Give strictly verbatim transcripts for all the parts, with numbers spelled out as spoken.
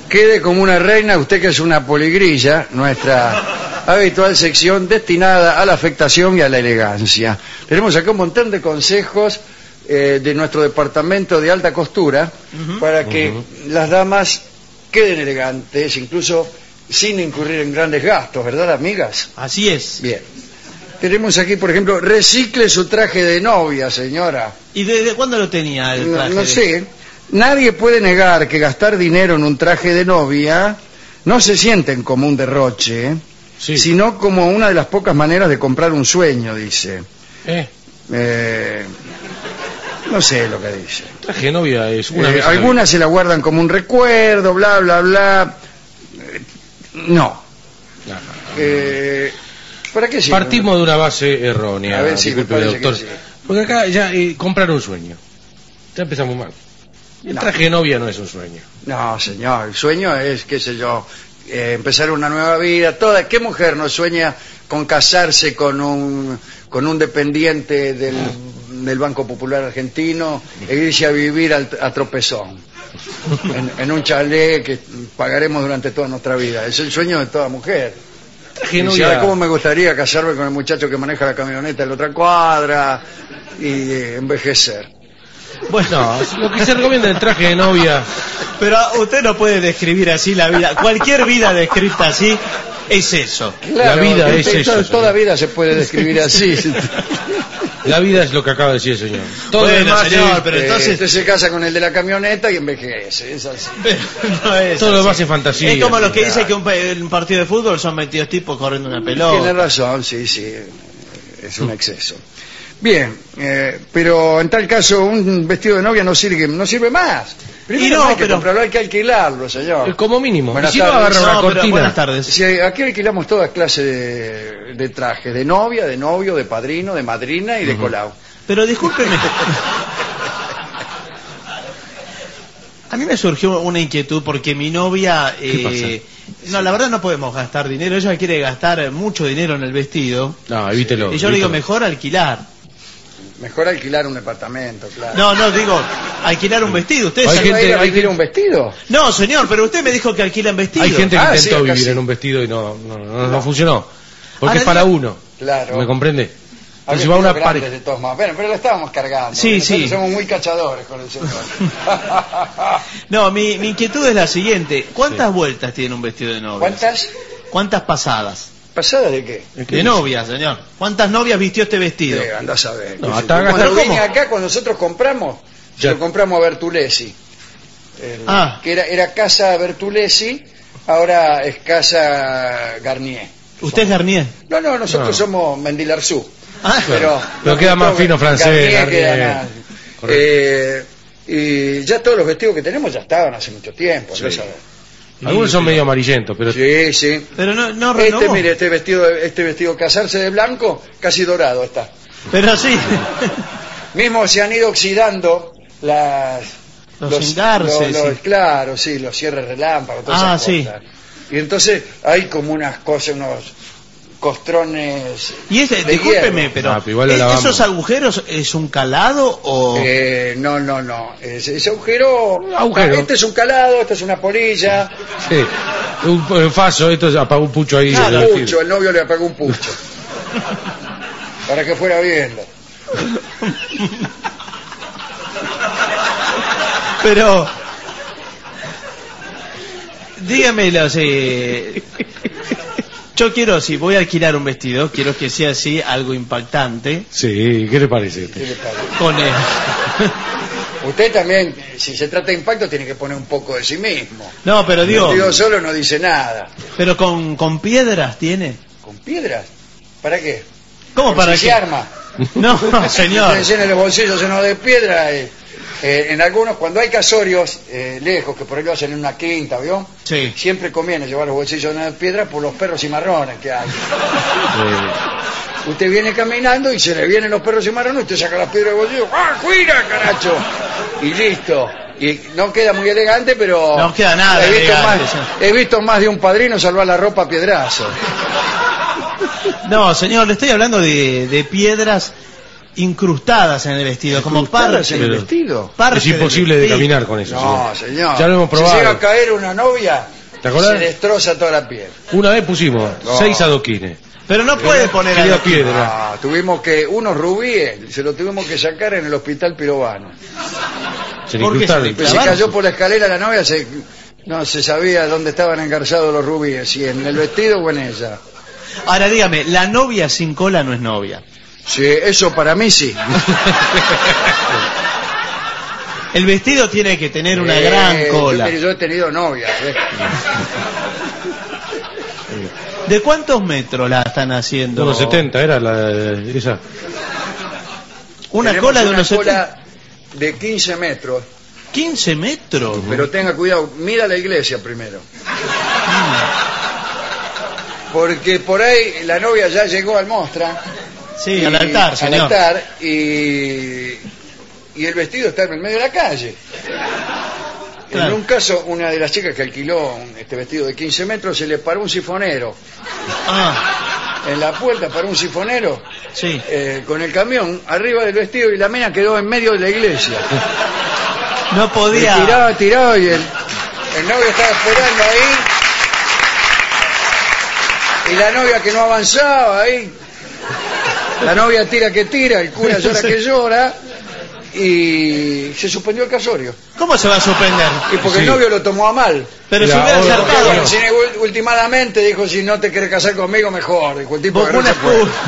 Quede como una reina, usted que es una poligrilla, nuestra habitual sección destinada a la afectación y a la elegancia. Tenemos acá un montón de consejos eh, de nuestro departamento de alta costura uh-huh. para que uh-huh. las damas queden elegantes, incluso sin incurrir en grandes gastos, ¿verdad, amigas? Así es. Bien. Tenemos aquí, por ejemplo, recicle su traje de novia, señora. ¿Y desde cuándo lo tenía el traje? No, no de... sé. Nadie puede negar que gastar dinero en un traje de novia no se sienten como un derroche, sí. sino como una de las pocas maneras de comprar un sueño, dice. Eh. Eh, no sé lo que dice. Traje de novia es una eh, vez algunas se la guardan como un recuerdo, bla, bla, bla. Eh, no. no, no. Eh, ¿Para qué sirve? Partimos de una base errónea. A ver si disculpe, me doctor. sí. Porque acá ya eh, comprar un sueño. Ya empezamos mal. El no. traje de novia no es un sueño. No, señor. El sueño es, qué sé yo, eh, empezar una nueva vida. Toda, ¿qué mujer no sueña con casarse con un con un dependiente del, del Banco Popular Argentino e irse a vivir al, a Tropezón? En, en un chalet que pagaremos durante toda nuestra vida. Es el sueño de toda mujer. Traje de Y novia... ¿sabe cómo me gustaría casarme con el muchacho que maneja la camioneta en la otra cuadra y eh, envejecer? Bueno, lo que se recomienda el traje de novia. Pero usted no puede describir así la vida. Cualquier vida descrita así es eso. Claro, la vida es toda, eso. Toda vida se puede describir así. La vida es lo que acaba de decir el señor. Todo bueno, demás señor, es, pero eh, entonces... usted se casa con el de la camioneta y envejece. Es así. no es todo lo así. demás es fantasía. Es como los que claro. dicen que un, un partido de fútbol son veintidós tipos corriendo una pelota. Tiene razón, sí, sí. Es un exceso. Bien, eh, pero en tal caso un vestido de novia no sirve, no sirve más. Primero y no, no hay que pero... comprarlo, hay que alquilarlo, señor. Como mínimo. Buenas y si no, tardes. agarra una No, pero cortina. buenas tardes. Si aquí alquilamos todas clases de, de trajes, de novia, de novio, de padrino, de madrina y de uh-huh. colao. Pero discúlpeme. A mí me surgió una inquietud porque mi novia... Eh, no, la verdad no podemos gastar dinero. Ella quiere gastar mucho dinero en el vestido. No, evítelo. Y yo le digo, mejor alquilar. Mejor alquilar un departamento, claro. No, no, digo, alquilar un vestido. ¿Ustedes ¿Hay saben gente, ir a alquilar un vestido? No, señor, pero usted me dijo que alquilan vestidos. Hay gente que ah, intentó sí, vivir sí. en un vestido y no, no, no, no funcionó. Porque Ahora es para digo, uno. Claro. ¿Me comprende? Había Si va una grandes pareja. de todos modos. Bueno, pero lo estábamos cargando. Sí, Nosotros sí. somos muy cachadores con el señor. No, mi, mi inquietud es la siguiente. ¿Cuántas sí. vueltas tiene un vestido de novia? ¿Cuántas? ¿Cuántas pasadas? ¿Pasadas de qué? De novia, señor. ¿Cuántas novias vistió este vestido? Eh, andás a ver. No, No, hasta cuando ¿cómo? vine acá, cuando nosotros compramos, Ya. lo compramos a Bertulesi. El, Ah. Que era, era Casa Bertulesi, ahora es Casa Garnier. ¿Usted es Garnier? No, no, nosotros No. somos Mendilarsú. Ah, Pero, Pero queda más fino francés, Garnier Garnier. queda más. Eh, y ya todos los vestidos que tenemos ya estaban hace mucho tiempo. Sí. ¿No sabes? Algunos son medio amarillentos, pero Sí, sí. Pero no, no Este, renovó. mire, este vestido, este vestido casarse de blanco, casi dorado está. Pero sí. Mismo se han ido oxidando las... Los engarces, los- los- sí. Claro, sí, los cierres relámpagos, todas Ah, esas sí. cosas. Y entonces hay como unas cosas, unos costrones. Y ese, de discúlpeme, hierro. pero, Ah, pero igual lo ¿e- lavamos. ¿esos agujeros es un calado o...? Eh, no, no, no. Ese, ese agujero. Agujero. Este es un calado, esta es una polilla. sí. Un, un faso, esto apagó un pucho ahí. Ah, del pucho, vestido. el novio le apagó un pucho. Para que fuera viendo. Pero... Dígamelo así. Yo quiero, si voy a alquilar un vestido, quiero que sea así, algo impactante. Sí, ¿qué le parece? a usted? ¿Qué le parece? Con el... Usted también, si se trata de impacto, tiene que poner un poco de sí mismo. No, pero digo... El vestido solo no dice nada. Pero con, con piedras tiene. ¿Con piedras? ¿Para qué? ¿Cómo Por para si qué? se arma. No, señor. Se llenan los bolsillos llenos de piedra. Eh, eh, en algunos, cuando hay casorios eh, lejos, que por ahí lo hacen en una quinta, ¿vio? Sí. Siempre conviene llevar los bolsillos llenos de piedra por los perros cimarrones que hay. Sí. Usted viene caminando y se le vienen los perros cimarrones, usted saca las piedras del bolsillo, ¡ah, cuida, caracho! Y listo. Y no queda muy elegante, pero... No queda nada he visto, elegante, más, sí. he visto más de un padrino salvar la ropa a piedrazo. No, señor, le estoy hablando de, de piedras incrustadas en el vestido, como ¿Incrustadas parte, en el vestido? parte Es imposible del de vestido. caminar con eso. No, señor. señor. Ya lo hemos probado. Si llega a caer una novia, ¿Te acordás? se destroza toda la piel. Una vez pusimos No. seis adoquines. Pero no puede poner Quería a piedra. Ah, tuvimos que, unos rubíes, se lo tuvimos que sacar en el hospital Pirovano. Se le ¿Por qué incrustaron. se le Pues se Clavaron. cayó por la escalera la novia, se, no se sabía dónde estaban engarzados los rubíes, si en el vestido o en ella. Ahora dígame, la novia sin cola no es novia. Sí, eso para mí sí. El vestido tiene que tener una Eh, gran yo, cola. yo he tenido novias. ¿eh? ¿De cuántos metros la están haciendo? Unos setenta era la, esa. Una Tenemos cola de una unos setenta. cola de quince metros. quince metros. Pero tenga cuidado, mira la iglesia primero. Porque por ahí la novia ya llegó al mostra. Sí, y- al altar, señor. Al altar, y, y el vestido está en el medio de la calle. Claro. En un caso, una de las chicas que alquiló un- este vestido de quince metros, se le paró un sifonero. Ah, En la puerta paró un sifonero sí. eh, con el camión arriba del vestido y la mina quedó en medio de la iglesia. No Y podía. tiraba, tiraba y el, el novio estaba esperando ahí. Y la novia que no avanzaba ahí. La novia tira que tira, el cura llora que llora. Y se suspendió el casorio. ¿Cómo se va a suspender? Y porque Sí. el novio lo tomó a mal. Pero La se hubiera hora- Porque, acercado. bueno, si ul- últimamente dijo, si no te quieres casar conmigo, mejor. Dijo el tipo Vos que no una se puede. cu-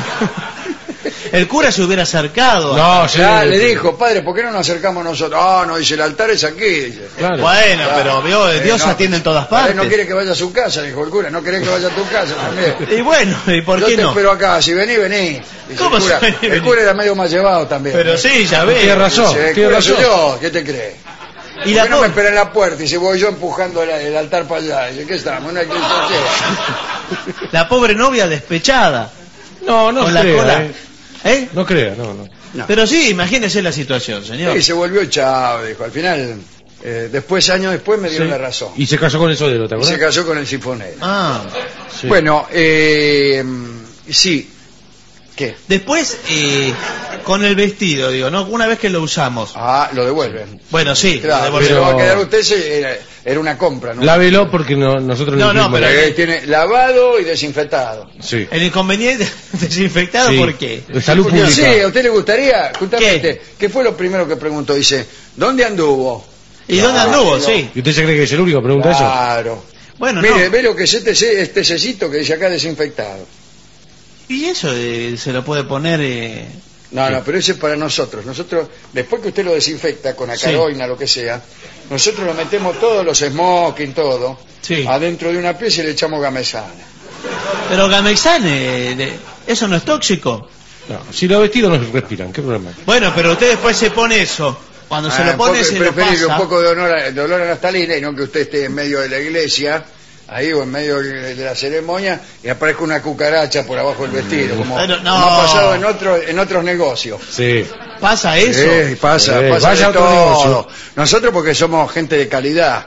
El cura se hubiera acercado. No, sí. Ya, le dijo, padre, ¿por qué no nos acercamos nosotros? Ah, no, dice, el altar es aquí. Dice. Claro. Bueno, pero vio, Eh, Dios no, atiende en todas padre, partes. no quiere que vaya a su casa, dijo el cura. No querés que vaya a tu casa también. Y bueno, ¿y por Yo qué te no? espero acá, si vení, vení. Dice ¿Cómo el cura. si vení, El vení? cura era medio más llevado también. Pero sí, ya ve. Tiene razón. Dice, el tiene cura soy razón. yo, ¿qué te crees? Y ¿Por la qué no me pobre- espera en la puerta? Y se voy yo empujando el, el altar para allá. Dice, ¿qué estamos? Una iglesia llena. la pobre novia despechada. No, no con la crea, cola. eh. ¿Eh? No crea, no, no. No. Pero sí, imagínese la situación, señor. Y se volvió chao, dijo. Al final, eh, después, años después, me dieron Sí. la razón. Y se casó con el sodero, ¿te Y se acuerdas? casó con el sifonero. Ah. Sí. Bueno, eh, sí. ¿Qué? Después, eh, con el vestido, digo, ¿no? Una vez que lo usamos. Ah, lo devuelven. Bueno, sí. Claro, lo porque pero- lo va a quedar usted, se- era, era una compra, ¿no? Lávelo porque no, nosotros No, no, hicimos- pero- Eh, tiene lavado y desinfectado. Sí. El inconveniente desinfectado, Sí. ¿por qué? De salud Porque, pública. sí, ¿a usted le gustaría? Justamente, ¿qué? fue lo primero que preguntó? Dice, ¿dónde anduvo? ¿Y dónde Ah, anduvo? no. Sí. ¿Y usted se cree que es el único que pregunta eso? Claro. Bueno, Mire, no. ve lo que es este, ce- este cecito que dice acá desinfectado. Y eso eh, se lo puede poner... eh, No, no, pero ese es para nosotros. Nosotros, después que usted lo desinfecta con acaroina, lo que sea, nosotros lo metemos todos los smoking, todo, Sí. adentro de una pieza y le echamos gamesana. Pero Gamexan, eh, de- ¿eso no es tóxico? No, si los vestidos no respiran, ¿qué problema hay? Bueno, pero usted después se pone eso. Cuando se Ah, lo un pone, poco- se lo preferible pasa. un poco de, honor a- de olor a naftalina y no que usted esté en medio de la iglesia, ahí o en medio de de la ceremonia, y aparezca una cucaracha por abajo del vestido, como, Pero no. como ha pasado en, otro, en otros negocios. Sí. ¿Pasa eso? Sí, pasa, Eh, pasa vaya de otro todo. negocio. Nosotros porque somos gente de calidad,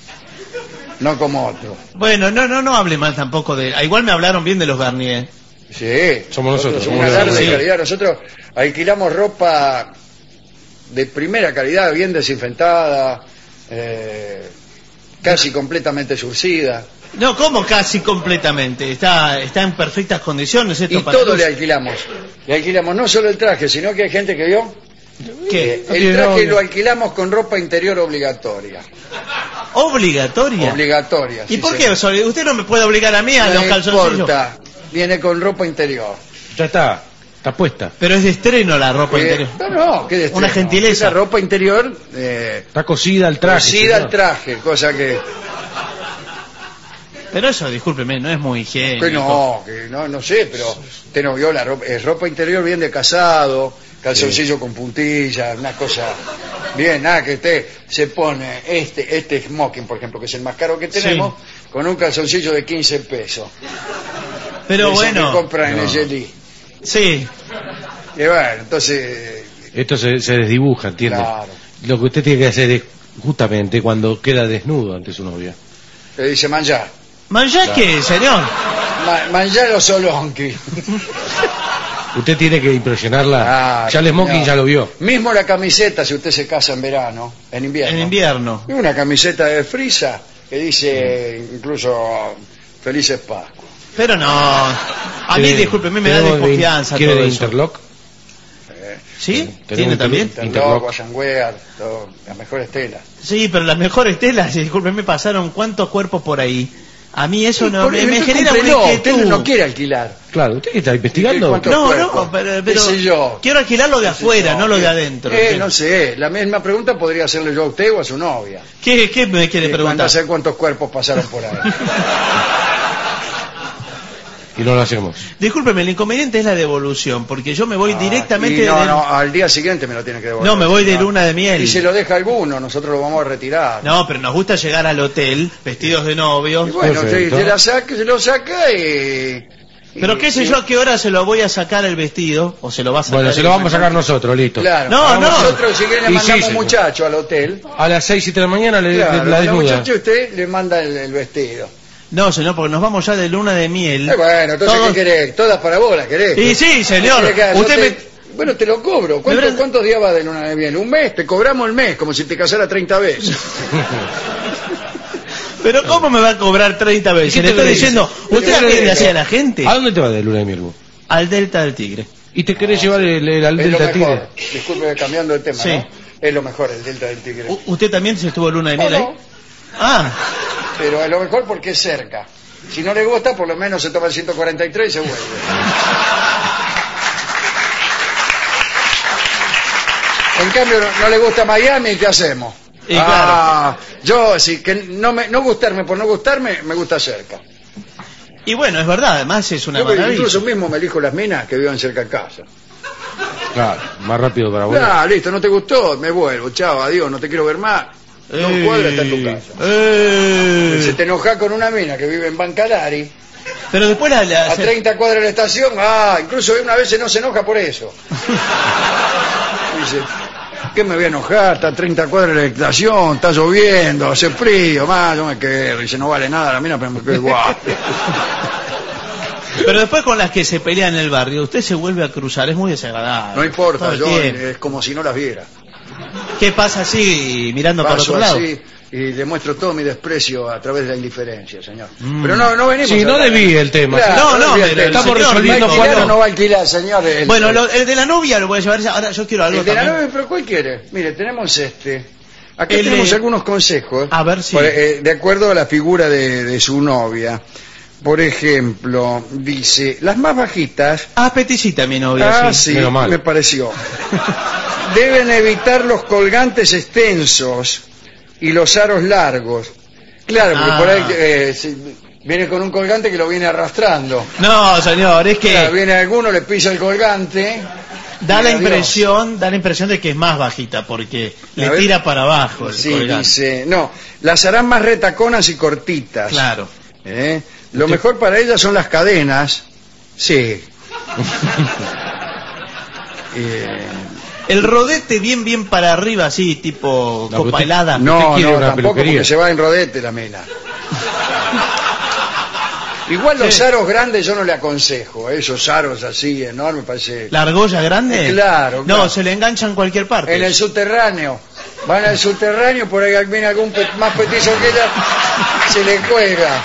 no como otros. Bueno, no, no, no hable mal tampoco de... ah, igual me hablaron bien de los Garnier. Sí, Somos nosotros, somos somos una los alarde de sí. calidad. Nosotros alquilamos ropa de primera calidad, bien desinfectada, eh, casi completamente surcida. No, ¿cómo casi completamente? Está, está en perfectas condiciones esto Y para todo luz. le alquilamos. Le alquilamos no solo el traje, sino que hay gente que vio. ¿Qué? No El tiene traje novia. lo alquilamos con ropa interior obligatoria. ¿Obligatoria? Obligatoria. ¿Y sí, por señor. qué? Sobre- Usted no me puede obligar a mí a los No calzoncillos. importa, viene con ropa interior. Ya está, está puesta. Pero es de estreno la ropa Eh, interior. no, no, ¿qué de Una estreno? gentileza. Esa ropa interior eh, Está cosida al traje. cosida al señor. traje, cosa que, Pero eso, discúlpeme, no es muy higiénico. que no, que no, no sé, pero usted no vio la ropa, es ropa interior bien de casado, calzoncillo con puntillas, una cosa bien, nada que usted se pone este este smoking, por ejemplo, que es el más caro que tenemos, con un calzoncillo de quince pesos. Pero Ese bueno, que compran en no. el Yeli. sí. Y bueno, entonces, Esto se, se desdibuja, ¿entiende? claro, Lo que usted tiene que hacer es justamente cuando queda desnudo ante su novia. le dice manjar. ¿Manjá qué, señor? Ma- manjar o solonqui. Usted tiene que impresionarla. Ah, ya el smoking no. ya lo vio. Mismo la camiseta, si usted se casa en verano, en invierno. En invierno. Y una camiseta de frisa que dice incluso Felices Pascuas. Pero no. A mí, ¿Quiere- discúlpeme, me da tenemos de- desconfianza ¿Quiere todo de eso. interlock? ¿Sí? Tenemos ¿Tiene un también? Interlock. Interlock, Guasanguear, todo, las mejores telas. Sí, pero las mejores telas, discúlpeme, pasaron cuántos cuerpos por ahí. A mí eso no Por- me, me entonces genera una cómprelo, usted inquietud. no quiere alquilar. Claro, ¿usted qué está investigando? ¿Cuánto No, cuerpo? no, pero, ¿Qué pero sé yo? quiero alquilar lo de ¿Qué sé afuera, yo? no lo de ¿Qué? adentro. Eh, ¿Qué? no sé, la misma pregunta podría hacerle yo a usted o a su novia. ¿Qué, qué me quiere Eh, preguntar? No sé cuántos cuerpos pasaron por ahí. Y no lo hacemos. Discúlpeme, el inconveniente es la devolución, porque yo me voy Ah, directamente y no, del- no, al día siguiente me lo tiene que devolver. No, me voy de luna de miel. Y se lo deja alguno, nosotros lo vamos a retirar. No, pero nos gusta llegar al hotel vestidos de novios. Y bueno, se, Perfecto. se la saca, se lo saca y... Pero y- qué sé y- yo a qué hora se lo voy a sacar el vestido, o se lo va a sacar. Bueno, se él. lo vamos a sacar nosotros, listo. Claro. No, Vamos no. Nosotros si quieren le Y mandamos sí, un señor. muchacho al hotel. A las seis, siete de la mañana le, Claro, le- la la desnuda. muchacha usted le manda el, el vestido. No, señor, porque nos vamos ya de luna de miel. Eh, bueno, entonces Todos- ¿qué querés? Todas para vos las querés. Y sí, señor. ¿Qué querés que Usted yo me... te- Bueno, te lo cobro. ¿Cuánto- Me verán- ¿Cuántos días va de luna de miel? Un mes, te cobramos el mes, como si te casara treinta veces. Pero ¿cómo me va a cobrar treinta veces? ¿Qué Le te estoy crees? diciendo, ¿Qué usted te atiende crees? así a la gente. ¿A dónde te vas de luna de miel vos? Al Delta del Tigre. ¿Y te querés llevar el, el, al Es lo Delta mejor. Tigre? Disculpe, cambiando de tema, Sí. ¿no? Es lo mejor, el Delta del Tigre. U- ¿Usted también se estuvo luna de No, miel ahí? no, Ah, pero es lo mejor porque es cerca. Si no le gusta, por lo menos se toma el ciento cuarenta y tres y se vuelve. En cambio, no, no le gusta Miami, ¿qué hacemos? Y ah, yo, sí, que no, me, no gustarme por no gustarme, me gusta cerca. y bueno, es verdad, además es una Yo maravilla. incluso mismo me elijo las minas que vivan cerca de casa. Claro, más rápido para vos. Ah, listo, no te gustó, me vuelvo, chao, adiós, no te quiero ver más. Dos Eh, cuadras está en tu casa. eh. Si te enojas con una mina que vive en Bancalari, Pero después la... la- a se- treinta cuadras de la estación, ah, incluso una vez no se enoja por eso. Dice, ¿qué me voy a enojar? Está a treinta cuadras de la estación, está lloviendo, hace frío, más, yo me quedo. Dice, no vale nada la mina, pero me quedo igual. Pero después con las que se pelean en el barrio, usted se vuelve a cruzar, es muy desagradable. No importa, Todo el yo tiempo. es como si no las viera. ¿Qué pasa así, mirando por Paso otro lado? así y demuestro todo mi desprecio a través de la indiferencia, señor. Mm. Pero no, no venimos Sí, a no hablar- desvíe el tema. No, no, desvíe el pero tema. estamos señor, resolviendo ¿Va a alquilar cuando- o no va a alquilar, señor? El- Bueno, el- lo- el de la novia lo voy a llevar. Ahora yo quiero algo El de la también. novia, pero ¿cuál quiere? Mire, tenemos este. Acá El tenemos de- algunos consejos. A ver si- por- eh, de acuerdo a la figura de, de su novia. Por ejemplo, dice, las más bajitas. Ah, peticita mi novia, Ah, sí. sí, Menos mal. me pareció. Deben evitar los colgantes extensos y los aros largos. Claro, porque Ah. por ahí eh, si- viene con un colgante que lo viene arrastrando. No, señor, es que Claro, viene alguno, le pisa el colgante. da y la adiós. impresión, da la impresión de que es más bajita porque le A ver. tira para abajo el Sí, colgante. dice, no, las harán más retaconas y cortitas. Claro. ¿Eh? Lo mejor para ellas son las cadenas. Sí. Eh, El rodete bien bien para arriba así, tipo La copa boutique- helada. no, ¿Usted quiere no, una tampoco peluquería? porque se va en rodete la mina. Igual los Sí. aros grandes yo no le aconsejo, ¿eh? Esos aros así enormes, parece... ¿La argolla grande? Claro, No, claro. se le engancha en cualquier parte. En el subterráneo. Van al subterráneo, por ahí viene algún pe- más petizo que ella, se le cuelga.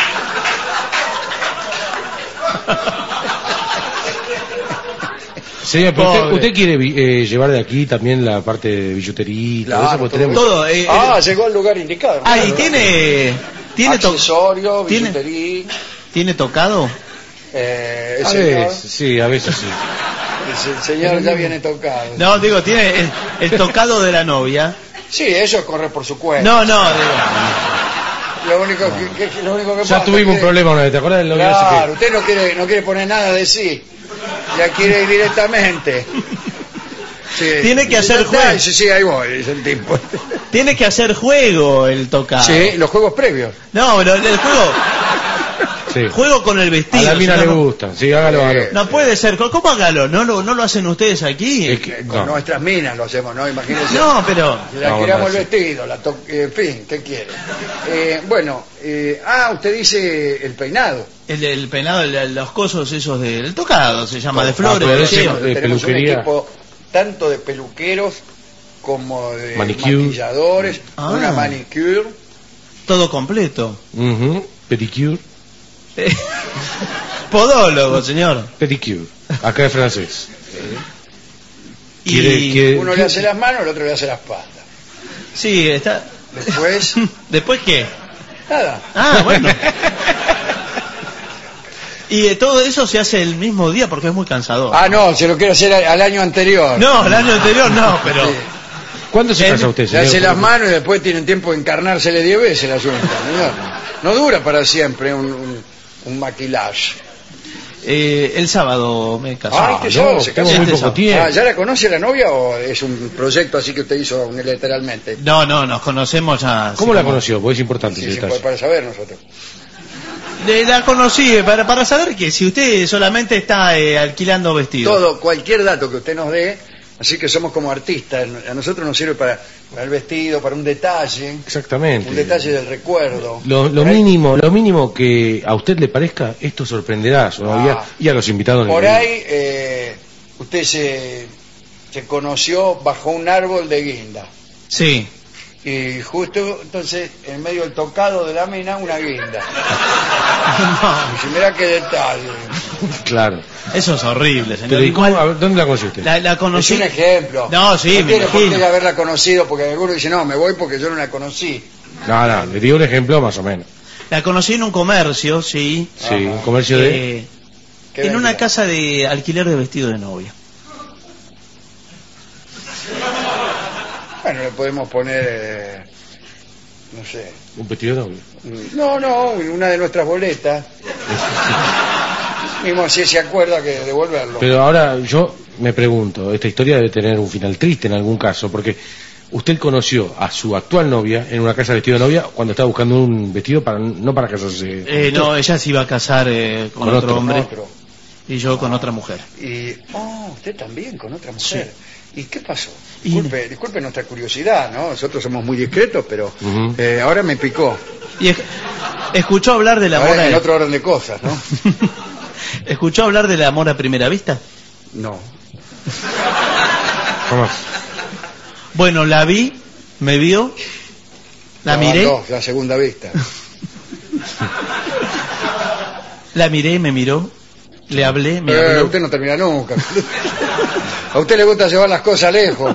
Señor, pero usted, Pobre. usted quiere vi- eh, llevar de aquí también la parte de billutería y todo Claro, eso, porque todo. tenemos... Todo. eh, Ah, eh, llegó al lugar indicado. ah, y claro. tiene... ¿Tiene, to- Accesorio, ¿Tiene- billutería. ¿Tiene tocado? Eh, el A señor, veces, sí, a veces sí. el señor ya viene tocado. No, digo, tiene el, el tocado de la novia. Sí, eso corre por su cuenta. No, no, digo. Lo único que, que- lo único que Ya pasa tuvimos es un que- problema una vez, ¿te acuerdas del novio ese Claro, que- usted no quiere, no quiere poner nada de sí. Ya quiere ir directamente. Sí. Tiene que hacer Ya está, juego. Sí, sí, ahí voy, dice el tipo. Tiene que hacer juego el tocado. Sí, los juegos previos. No, pero el juego... Sí. Juego con el A vestido. la mina le señor. gusta. Sí, hágalo, hágalo. No puede ser. ¿Cómo hágalo? ¿No lo, no lo hacen ustedes aquí? Es que- Con no. nuestras minas lo hacemos, ¿no? Imagínense. No, pero... Le No, alquilamos no, el sí. vestido, la to- eh, en fin, ¿qué quiere? Eh, bueno, eh, ah, usted dice el peinado. El, el peinado, el- los cosos esos del tocado, se llama, de flores. pero de ese- lleva. de Tenemos un peluquería. equipo tanto de peluqueros como de Manicure. maquilladores, Ah. una manicure. Todo completo. Ujú. Pedicure. Podólogo, señor. Pedicure. Acá es francés. Y... Quiere- quiere- Uno le hace las manos, el otro le hace las patas. Sí, está... Después, ¿Después qué? nada. Ah, bueno. Y eh, todo eso se hace el mismo día porque es muy cansador. Ah, no, se lo quiere hacer al, al año anterior. No, el año anterior no, pero... Sí. ¿Cuándo se El- casa usted, Le señor? hace las manos y después tienen tiempo de encarnársele diez veces la yunta, señor. No dura para siempre un, un, un maquillaje. Eh, el sábado me casé. Ah, este no, sábado se tengo casó. muy poco tiempo. Ah, ¿ya la conoce la novia o es un proyecto así que usted hizo unilateralmente? No, no, nos conocemos ya. ¿Cómo así la como- conoció? Porque es importante Sí, ese sí, detalle. para saber nosotros. Le- La conocí eh, para, para saber que si usted solamente está eh, alquilando vestidos. Todo, cualquier dato que usted nos dé, así que somos como artistas, a nosotros nos sirve para, para el vestido, para un detalle, Exactamente. un detalle del recuerdo. Lo, lo Por ahí- mínimo, lo mínimo que a usted le parezca, esto sorprenderá a su novia Ah. y a los invitados. Por del- ahí eh, usted se, se conoció bajo un árbol de guinda. Sí. Y justo entonces en medio del tocado de la mina una guinda. No, Y si mira qué detalle. Claro. eso es horrible, señor. Pero ¿y cómo- Igual, a ver, ¿dónde la conoció usted? la, la Es conocí. un ejemplo. No, sí, no me tiene por imagino. qué haberla conocido porque algunos dicen, no, me voy porque yo no la conocí. No, no, le digo un ejemplo más o menos. La conocí en un comercio, sí. Sí, Ajá. un comercio de... eh, ¿Qué en una vendía? casa de alquiler de vestido de novia. Bueno, le podemos poner, eh, no sé. Un vestido de novio. No, no, una de nuestras boletas. Mismo si se acuerda que devolverlo. Pero ahora yo me pregunto, esta historia debe tener un final triste en algún caso, porque usted conoció a su actual novia en una casa de vestido de novia cuando estaba buscando un vestido para no para casarse. Eh, no, ella se iba a casar eh, con, Con otro, otro. hombre Otro. y yo con otra mujer. Y, oh, usted también con otra mujer. ¿Y qué pasó? Y- Disculpe, disculpe nuestra curiosidad, ¿no? Nosotros somos muy discretos, pero Ujú. eh, ahora me picó. Y es- escuchó hablar del amor Ahora en a... otro orden de cosas, ¿no? ¿Escuchó hablar del amor a primera vista? No. Jamás. Bueno, la vi, me vio, la No, miré, no, la segunda vista. la miré, me miró, le hablé, me Eh, habló. usted no termina nunca. A usted le gusta llevar las cosas lejos.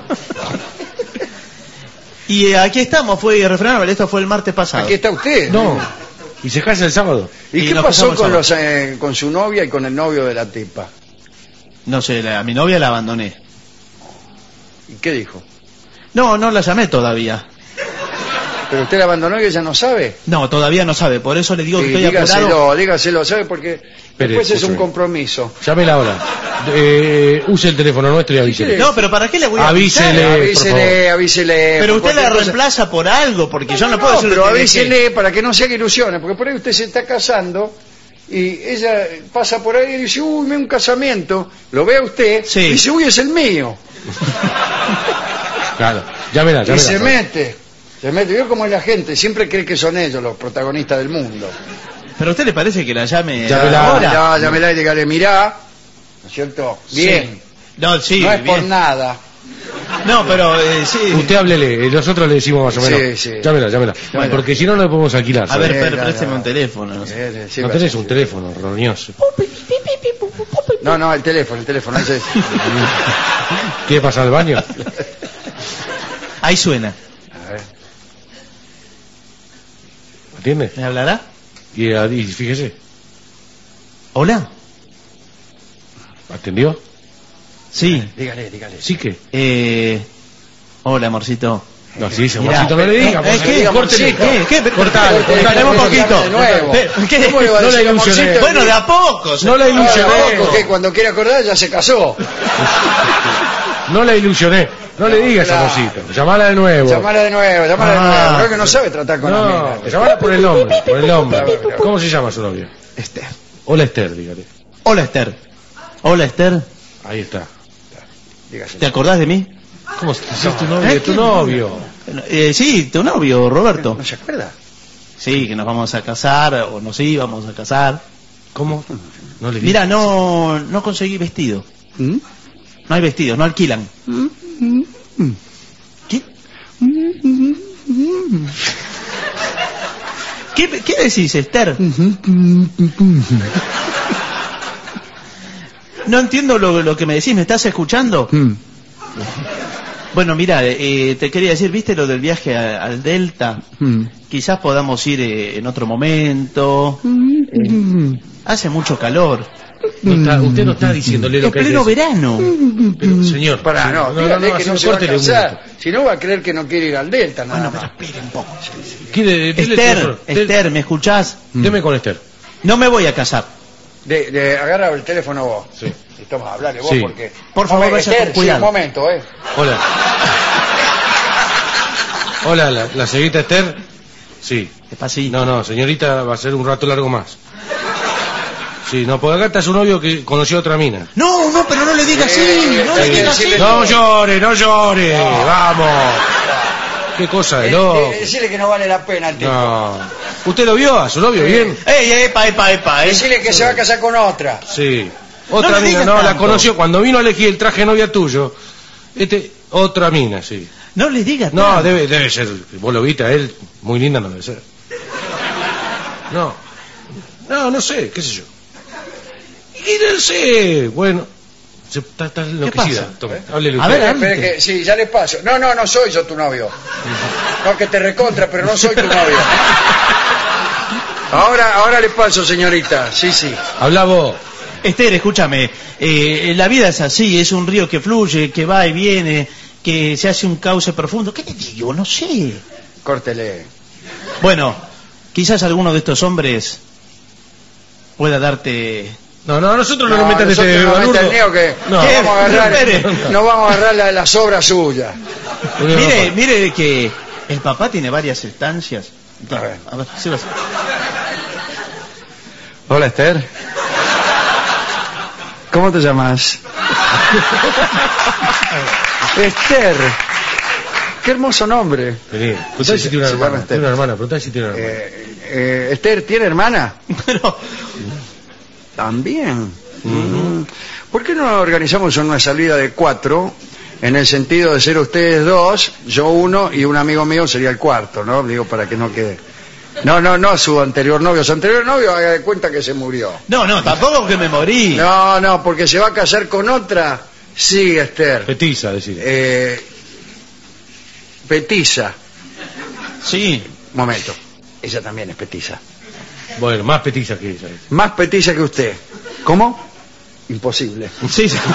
Y eh, aquí estamos, fue irrefrenable, esto fue el martes pasado. Aquí está usted. No. ¿Y se casa el sábado? ¿Y, Y qué nos pasó casamos con, el los, eh, con su novia y con el novio de la tipa? No sé, la- a mi novia la abandoné. ¿Y qué dijo? No, no la llamé todavía. ¿Pero usted la abandonó y ella no sabe? No, todavía no sabe, por eso le digo que Sí, estoy apurado. dígaselo, dígaselo, ¿sabe? Porque Espere, después es un escúcheme. compromiso. Llámela ahora. Eh, use el teléfono nuestro y avísele. No, pero ¿para qué le voy a Avísele. avisar? por Avísele, favor. avísele. Pero por usted la cualquier cosa. reemplaza por algo, porque yo no, puedo hacer pero lo que avísele para que no se haga ilusiones, porque por ahí usted se está casando y ella pasa por ahí y dice, uy, me un casamiento, lo ve a usted Sí. y dice, uy, es el mío. Claro. Llámela, Y llámela. se mete, se mete. Vio cómo es la gente, siempre cree que son ellos los protagonistas del mundo. ¿Pero a usted le parece que la llame Llámela. ahora? Ya, llámela y dígale, mirá, ¿no es cierto? Bien, Sí. No, sí, no es por bien. nada. No, pero eh, sí. Usted háblele, eh, nosotros le decimos más o Sí, menos. sí. Llámela, llámela. Llámela. Porque si no, no le podemos alquilar. A ¿sabe? ver, Sí, pero ya, présteme ya. un teléfono. No sé. Eh, sí, no va, tenés sí, un sí. teléfono, roñoso. No, no, el teléfono, el teléfono. Ese es. ¿Quiere pasar al baño? Ahí suena. A ver. ¿Atiende? ¿Me hablará? Y, eh, y fíjese, ¿Hola? ¿atendió? Sí. Dígale, dígale. Sí que. Eh... Hola, amorcito. No, sí, ese Mirá, amorcito no le diga. eh, por ¿qué? favor, córtele. ¿Qué? ¿Qué? Pero- Cortale, Cortale, cortale, un cortale, poquito. de nuevo. ¿Qué? ¿Cómo le va a No la decir ilusioné. amorcito? Bueno, de a poco. No la No, ilusioné. tampoco, que cuando quiere acordar ya se casó. No la ilusioné. No le digas claro. amorcito. Llamala de nuevo. Llamala de nuevo, llamala Ah. de nuevo. Creo que no sabe tratar con No, amigas. llamala por el nombre, por el nombre. Claro, claro. ¿Cómo se llama su novio? Esther. Hola Esther, dígale. Hola, Esther. Hola, Esther. Ahí está. Dígase. ¿Te acordás de mí? ¿Cómo es tu novio? ¿Eh? ¿Tu novio? Eh, sí, tu novio, Roberto. ¿No se acuerda? Sí, que nos vamos a casar, o nos íbamos a casar. ¿Cómo? No le Mira, no, no conseguí vestido. ¿Mm? No hay vestidos, no alquilan. ¿Qué? ¿Qué, qué decís, Esther? No entiendo lo, lo que me decís, ¿me estás escuchando? Bueno, mira, eh, te quería decir, ¿viste lo del viaje a, al Delta? Quizás podamos ir eh, en otro momento. Eh, hace mucho calor. No está, usted no está diciéndole lo Es que hay que pleno decir. verano. Pero, señor, Pará, señor, no, no, no, dígale no, que señor, no se va a córtele un casar. minuto. Si no va a creer que no quiere ir al Delta, nada Bueno, más. pero espere un poco. ¿Quiere, dele el Esther, teléfono? Del- Esther, ¿me escuchás? Deme con Esther. No me voy a casar. De, de, agarra el teléfono vos. Sí. Y toma, hablale vos Sí. porque... Por favor, Hombre, vaya Esther, con cuidado. sí, un momento, ¿eh? Hola. Hola, la, la señorita Esther. Sí. Despacito. No, no, señorita, va a ser un rato largo más. Sí, no, porque acá está su novio que conoció a otra mina. No, no, pero no le digas así. Eh, No hay le que digas así. decirle- No llore, no llore, vamos. Qué cosa de Eh, loco. eh, decirle que no vale la pena el tipo. No. ¿Usted lo vio a su novio bien? Ey, epa, epa, epa, eh. Decirle que se va a casar con otra. Sí. Otra No le mina, digas no, la tanto. conoció cuando vino a elegir el traje de novia tuyo. Este, otra mina, sí. No le digas No, tanto. debe, debe ser, vos lo viste a él, muy linda no debe ser. No. No, no sé, qué sé yo. Y no sé, bueno. Se, está, está enloquecida. pasa? Tome, háblele A usted. ver, Espere que, sí, ya le paso. No, no, no soy yo tu novio. No, que te recontra, pero no soy tu novio. Ahora, ahora le paso, señorita. Sí, sí. Habla vos. Esther, escúchame. Eh, la vida es así, es un río que fluye, que va y viene, que se hace un cauce profundo. ¿Qué te digo? No sé. Córtele. Bueno, quizás alguno de estos hombres pueda darte... No, no, nosotros no, No, nos metan nosotros este no nos balurdo. metan neo que No. no vamos a agarrar, espere. no vamos a agarrar la- las obras suyas. Mire, mire que el papá tiene varias estancias. A ver. A ver, sí, vas. Hola, Esther. ¿Cómo te llamas? Esther. Qué hermoso nombre. Vení, preguntale Sí, si tiene una se llama hermana. Esther. Tiene una hermana, preguntale si tiene una hermana. Eh, eh, Esther, ¿tiene hermana? Pero, También. Mm. ¿Por qué no organizamos una salida de cuatro? En el sentido de ser ustedes dos, yo uno y un amigo mío sería el cuarto, ¿no? Digo, para que no quede. No, no, no, su anterior novio. Su anterior novio, haga de cuenta que se murió. no, no, tampoco que me morí. No, no, porque se va a casar con otra. Sí, Esther. Petiza, decir. Eh, petiza. Sí. Momento. Ella también es petiza. Bueno, más petiza que ella. Más petiza que usted. ¿Cómo? Imposible. Sí, sí.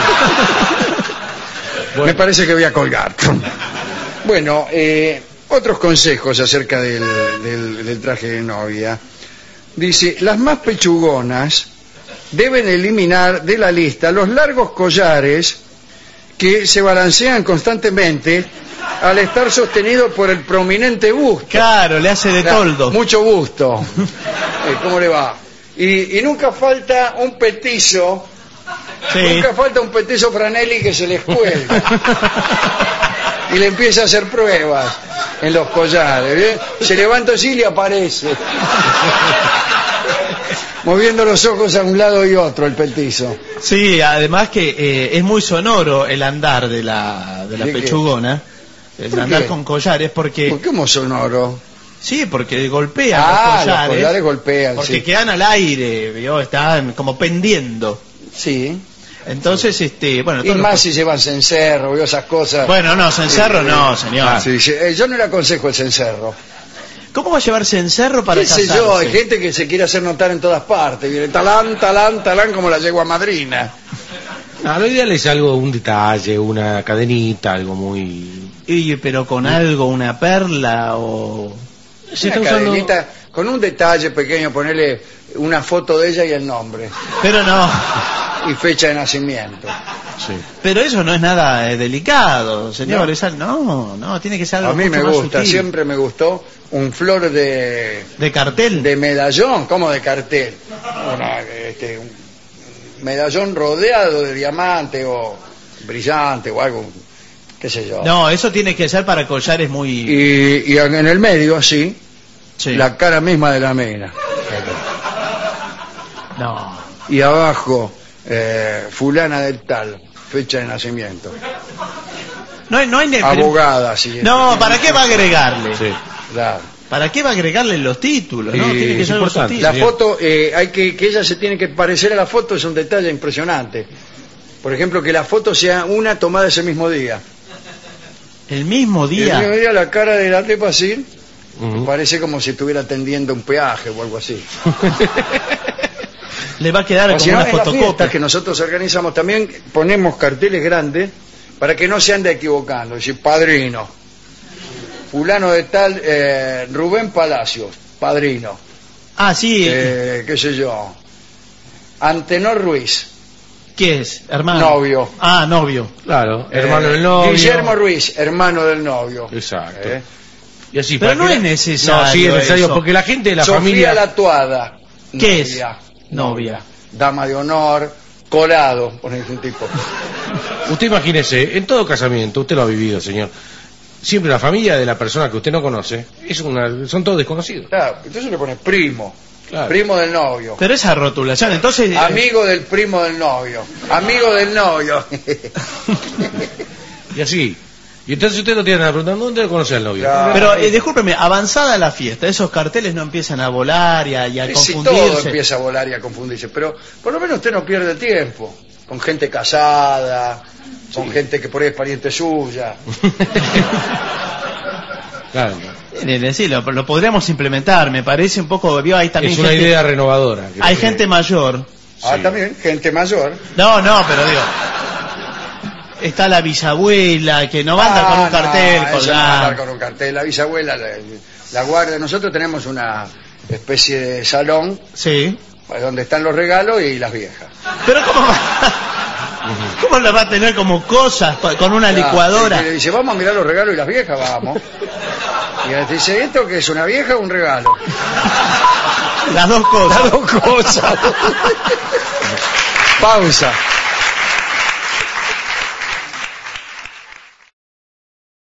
Me parece que voy a colgar. Bueno, eh, otros consejos acerca del, del- del traje de novia. Dice, las más pechugonas deben eliminar de la lista los largos collares que se balancean constantemente al estar sostenido por el prominente busto. Claro, le hace de Claro, toldo. Mucho gusto. Eh, ¿Cómo le va? Y, y nunca falta un petizo, Sí. nunca falta un petizo Franelli que se les cuelga y le empieza a hacer pruebas en los collares. ¿bien? Se levanta así y le aparece, moviendo los ojos a un lado y otro el petizo. Sí, además que eh, es muy sonoro el andar de la, de la ¿De qué? pechugona. El ¿Por andar qué? con collares, porque... ¿Por qué como sonoro? Sí, porque golpean Ah, los los collares. collares golpean, Porque sí. quedan al aire, ¿vio? Están como pendiendo. Sí. Entonces, este, bueno... Y todos los más co- si llevan cencerro y esas cosas. Bueno, no, cencerro Eh, no, señor. Sí, sí, eh, yo no le aconsejo el cencerro. ¿Cómo va a llevar cencerro para ¿Qué sé casarse? yo? Hay gente que se quiere hacer notar en todas partes. Viene talán, talán, talán, como la yegua madrina. Ah, lo ideal es algo, un detalle, una cadenita, algo muy... Y, pero con algo, una perla o... Se Una está usando- cadenita con un detalle pequeño, ponerle una foto de ella y el nombre. Pero no. y fecha de nacimiento. Sí. Pero eso no es nada eh, delicado, señor. No. Esa- no, no, tiene que ser algo A mí mucho me más gusta, sutil. siempre me gustó un flor de, ¿De cartel? de medallón, como de cartel. Una, este, un medallón rodeado de diamante o brillante o algo, qué sé yo. No, eso tiene que ser para collares muy... Y, y en el medio, así, Sí. la cara misma de la mina. No. Y abajo, eh, fulana del tal, fecha de nacimiento. No hay... No, hay Abogada, sí. no, ¿para qué va a agregarle? Sí. Claro. ¿Para qué va a agregarle los títulos? ¿no? Y Tiene que es ser algo importante. sutil. La Bien. foto, eh, hay que, que ella se tiene que parecer a la foto, es un detalle impresionante. Por ejemplo, que la foto sea una tomada ese mismo día. El mismo El día. mismo día la cara de la tipa así, Ujú. parece como si estuviera atendiendo un peaje o algo así. Le va a quedar O como si no, una en las fotocopia. fiestas que nosotros organizamos también ponemos carteles grandes para que no se ande equivocando. Es decir, padrino, fulano de tal, eh, Rubén Palacios, padrino. Ah, sí. Eh, qué sé yo, Antenor Ruiz, ¿Qué es? Hermano. novio. Ah, novio. Claro, hermano Eh, del novio. Guillermo Ruiz, hermano del novio. Exacto. Eh, Y así, Pero para no que es la- necesario No, sí es necesario, eso. porque la gente de la Sofía familia... Latuada. ¿Qué es? novia, Novia. Dama de honor, colado, ponés un tipo. Usted imagínese, en todo casamiento, usted lo ha vivido, señor. Siempre la familia de la persona que usted no conoce es una, son todos desconocidos. Claro, entonces le pones primo, Claro. primo del novio, Pero esa rotulación, entonces... eh, amigo del primo del novio, amigo del novio. Y así. Y entonces usted lo tiene a preguntar, ¿dónde lo conoce al novio? Claro. Pero eh, discúlpeme, avanzada la fiesta, esos carteles no empiezan a volar y a, y a Si todo confundirse. empieza a volar y a confundirse, pero por lo menos usted no pierde tiempo con gente casada, con gente que por ahí es pariente suya. Claro. Eh, sí, lo, lo podríamos implementar, me parece un poco... Vio, hay también Es una gente, idea renovadora. creo hay que- gente mayor. Ah, Sí. también, gente mayor. No, no, pero digo... Está la bisabuela que no va a andar con Ah, un cartel no, eso no va a colgado. andar con un cartel. La bisabuela, la, la guardia. Nosotros tenemos una especie de salón Sí. donde están los regalos y las viejas. Pero ¿cómo va? ¿Cómo la va a tener como cosas pa- con una Claro, licuadora? y le dice, vamos a mirar los regalos y las viejas, vamos. Y él dice, ¿esto qué es, una vieja o un regalo? Las dos cosas. Las dos cosas. Pausa.